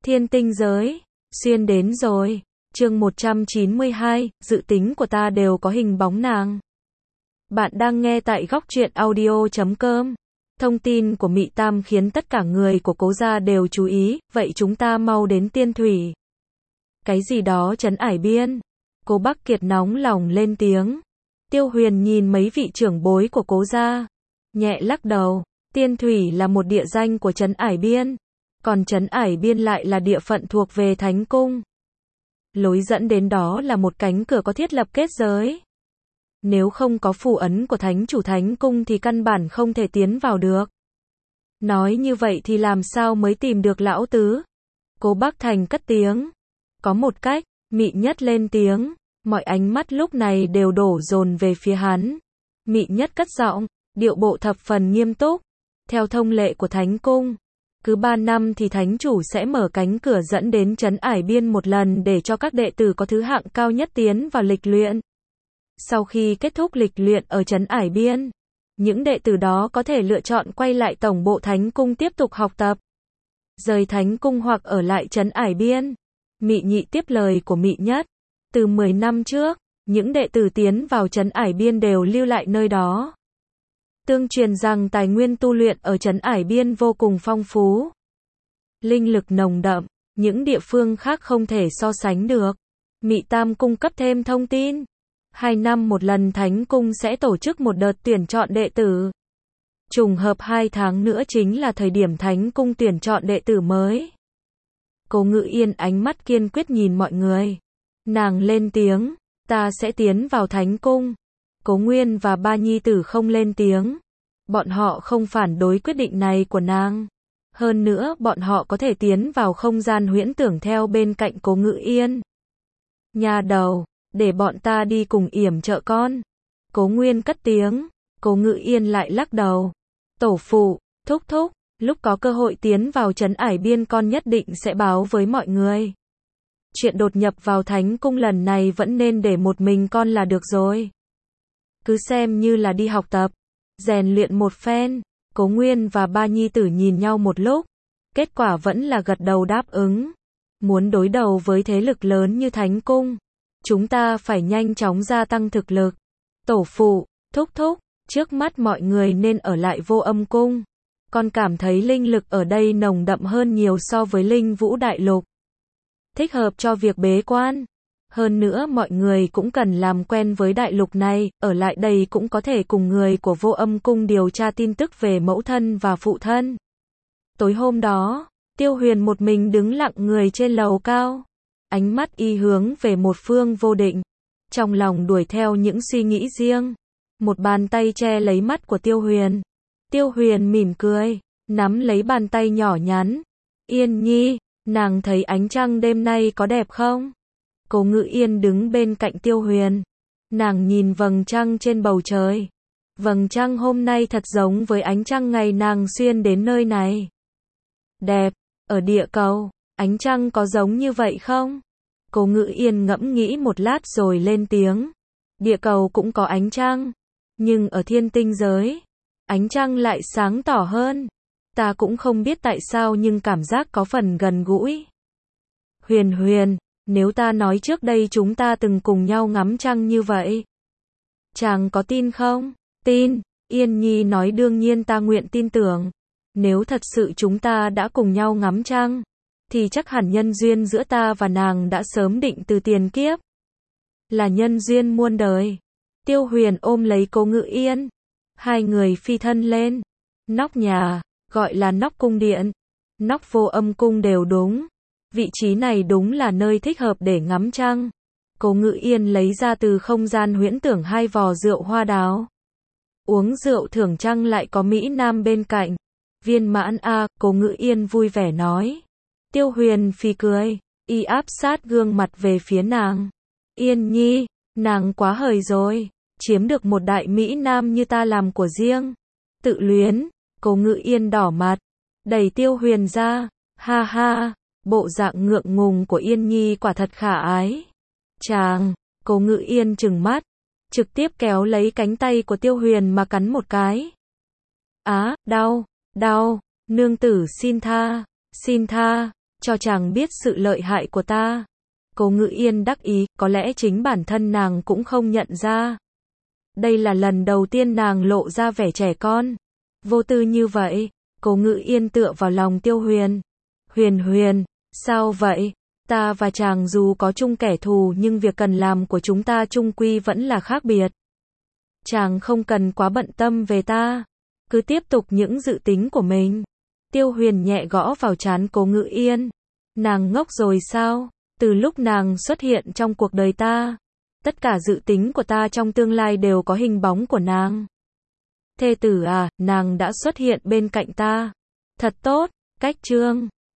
Thiên tinh giới, xuyên đến rồi. Chương 192, dự tính của ta đều có hình bóng nàng. Bạn đang nghe tại góc truyện audio.com. Thông tin của Mị Tam khiến tất cả người của Cố gia đều chú ý, vậy chúng ta mau đến Tiên Thủy. Cái gì đó trấn Ải Biên. Cố Bắc Kiệt nóng lòng lên tiếng. Tiêu Huyền nhìn mấy vị trưởng bối của Cố gia, nhẹ lắc đầu. Tiên Thủy là một địa danh của trấn Ải Biên, còn trấn Ải Biên lại là địa phận thuộc về Thánh Cung. Lối dẫn đến đó là một cánh cửa có thiết lập kết giới. Nếu không có phù ấn của Thánh Chủ Thánh Cung thì căn bản không thể tiến vào được. Nói như vậy thì làm sao mới tìm được lão tứ? Cố Bắc Thành cất tiếng. Có một cách, Mị Nhất lên tiếng. Mọi ánh mắt lúc này đều đổ dồn về phía hắn. Mị Nhất cất giọng, điệu bộ thập phần nghiêm túc. Theo thông lệ của Thánh Cung, cứ 3 năm thì Thánh Chủ sẽ mở cánh cửa dẫn đến trấn Ải Biên một lần để cho các đệ tử có thứ hạng cao nhất tiến vào lịch luyện. Sau khi kết thúc lịch luyện ở trấn Ải Biên, những đệ tử đó có thể lựa chọn quay lại tổng bộ Thánh Cung tiếp tục học tập, rời Thánh Cung hoặc ở lại trấn Ải Biên. Mị Nhị tiếp lời của Mị Nhất. Từ 10 năm trước, những đệ tử tiến vào trấn Ải Biên đều lưu lại nơi đó. Tương truyền rằng tài nguyên tu luyện ở trấn Ải Biên vô cùng phong phú, linh lực nồng đậm, những địa phương khác không thể so sánh được. Mị Tam cung cấp thêm thông tin. 2 năm một lần Thánh Cung sẽ tổ chức một đợt tuyển chọn đệ tử. Trùng hợp 2 tháng nữa chính là thời điểm Thánh Cung tuyển chọn đệ tử mới. Cố Ngự Yên ánh mắt kiên quyết nhìn mọi người. Nàng lên tiếng, ta sẽ tiến vào Thánh Cung. Cố Nguyên và ba nhi tử không lên tiếng. Bọn họ không phản đối quyết định này của nàng. Hơn nữa, bọn họ có thể tiến vào không gian huyễn tưởng theo bên cạnh Cố Ngự Yên. Nhà đầu, để bọn ta đi cùng yểm trợ con. Cố Nguyên cất tiếng. Cố Ngự Yên lại lắc đầu. Tổ phụ, thúc thúc, lúc có cơ hội tiến vào trấn Ải Biên con nhất định sẽ báo với mọi người. Chuyện đột nhập vào Thánh Cung lần này vẫn nên để một mình con là được rồi. Cứ xem như là đi học tập, rèn luyện một phen. Cố Nguyên và ba nhi tử nhìn nhau một lúc, kết quả vẫn là gật đầu đáp ứng. Muốn đối đầu với thế lực lớn như Thánh Cung, chúng ta phải nhanh chóng gia tăng thực lực. Tổ phụ, thúc thúc, trước mắt mọi người nên ở lại Vô Âm Cung. Con cảm thấy linh lực ở đây nồng đậm hơn nhiều so với Linh Vũ Đại Lục, thích hợp cho việc bế quan. Hơn nữa mọi người cũng cần làm quen với đại lục này, ở lại đây cũng có thể cùng người của Vô Âm Cung điều tra tin tức về mẫu thân và phụ thân. Tối hôm đó, Tiêu Huyền một mình đứng lặng người trên lầu cao, ánh mắt y hướng về một phương vô định, trong lòng đuổi theo những suy nghĩ riêng. Một bàn tay che lấy mắt của Tiêu Huyền. Tiêu Huyền mỉm cười, nắm lấy bàn tay nhỏ nhắn. Yên Nhi, nàng thấy ánh trăng đêm nay có đẹp không? Cố Ngự Yên đứng bên cạnh Tiêu Huyền. Nàng nhìn vầng trăng trên bầu trời. Vầng trăng hôm nay thật giống với ánh trăng ngày nàng xuyên đến nơi này. Đẹp, ở địa cầu, ánh trăng có giống như vậy không? Cố Ngự Yên ngẫm nghĩ một lát rồi lên tiếng. Địa cầu cũng có ánh trăng, nhưng ở thiên tinh giới, ánh trăng lại sáng tỏ hơn. Ta cũng không biết tại sao nhưng cảm giác có phần gần gũi. Huyền Huyền, nếu ta nói trước đây chúng ta từng cùng nhau ngắm trăng như vậy, chàng có tin không? Tin, Yên Nhi nói đương nhiên ta nguyện tin tưởng. Nếu thật sự chúng ta đã cùng nhau ngắm trăng, thì chắc hẳn nhân duyên giữa ta và nàng đã sớm định từ tiền kiếp. Là nhân duyên muôn đời. Tiêu Huyền ôm lấy Cố Ngự Yên. Hai người phi thân lên. Nóc nhà, gọi là nóc cung điện, nóc Vô Âm Cung đều đúng. Vị trí này đúng là nơi thích hợp để ngắm trăng. Cố Ngự Yên lấy ra từ không gian huyễn tưởng 2 vò rượu hoa đào. Uống rượu thưởng trăng lại có Mỹ Nam bên cạnh. Viên mãn a, Cố Ngự Yên vui vẻ nói. Tiêu Huyền phì cười, y áp sát gương mặt về phía nàng. Yên Nhi, nàng quá hời rồi, chiếm được một đại Mỹ Nam như ta làm của riêng. Tự luyến. Cố Ngự Yên đỏ mặt, đẩy Tiêu Huyền ra. Ha ha, bộ dạng ngượng ngùng của Yên Nhi quả thật khả ái. Chàng, Cố Ngự Yên trừng mắt, trực tiếp kéo lấy cánh tay của Tiêu Huyền mà cắn một cái. Á, đau, đau, nương tử xin tha, cho chàng biết sự lợi hại của ta. Cố Ngự Yên đắc ý, có lẽ chính bản thân nàng cũng không nhận ra. Đây là lần đầu tiên nàng lộ ra vẻ trẻ con, vô tư như vậy. Cố Ngự Yên tựa vào lòng Tiêu Huyền. Huyền Huyền, sao vậy? Ta và chàng dù có chung kẻ thù nhưng việc cần làm của chúng ta chung quy vẫn là khác biệt. Chàng không cần quá bận tâm về ta, cứ tiếp tục những dự tính của mình. Tiêu Huyền nhẹ gõ vào trán Cố Ngự Yên. Nàng ngốc rồi sao? Từ lúc nàng xuất hiện trong cuộc đời ta, tất cả dự tính của ta trong tương lai đều có hình bóng của nàng. Thê tử à, nàng đã xuất hiện bên cạnh ta. Thật tốt, cách trương.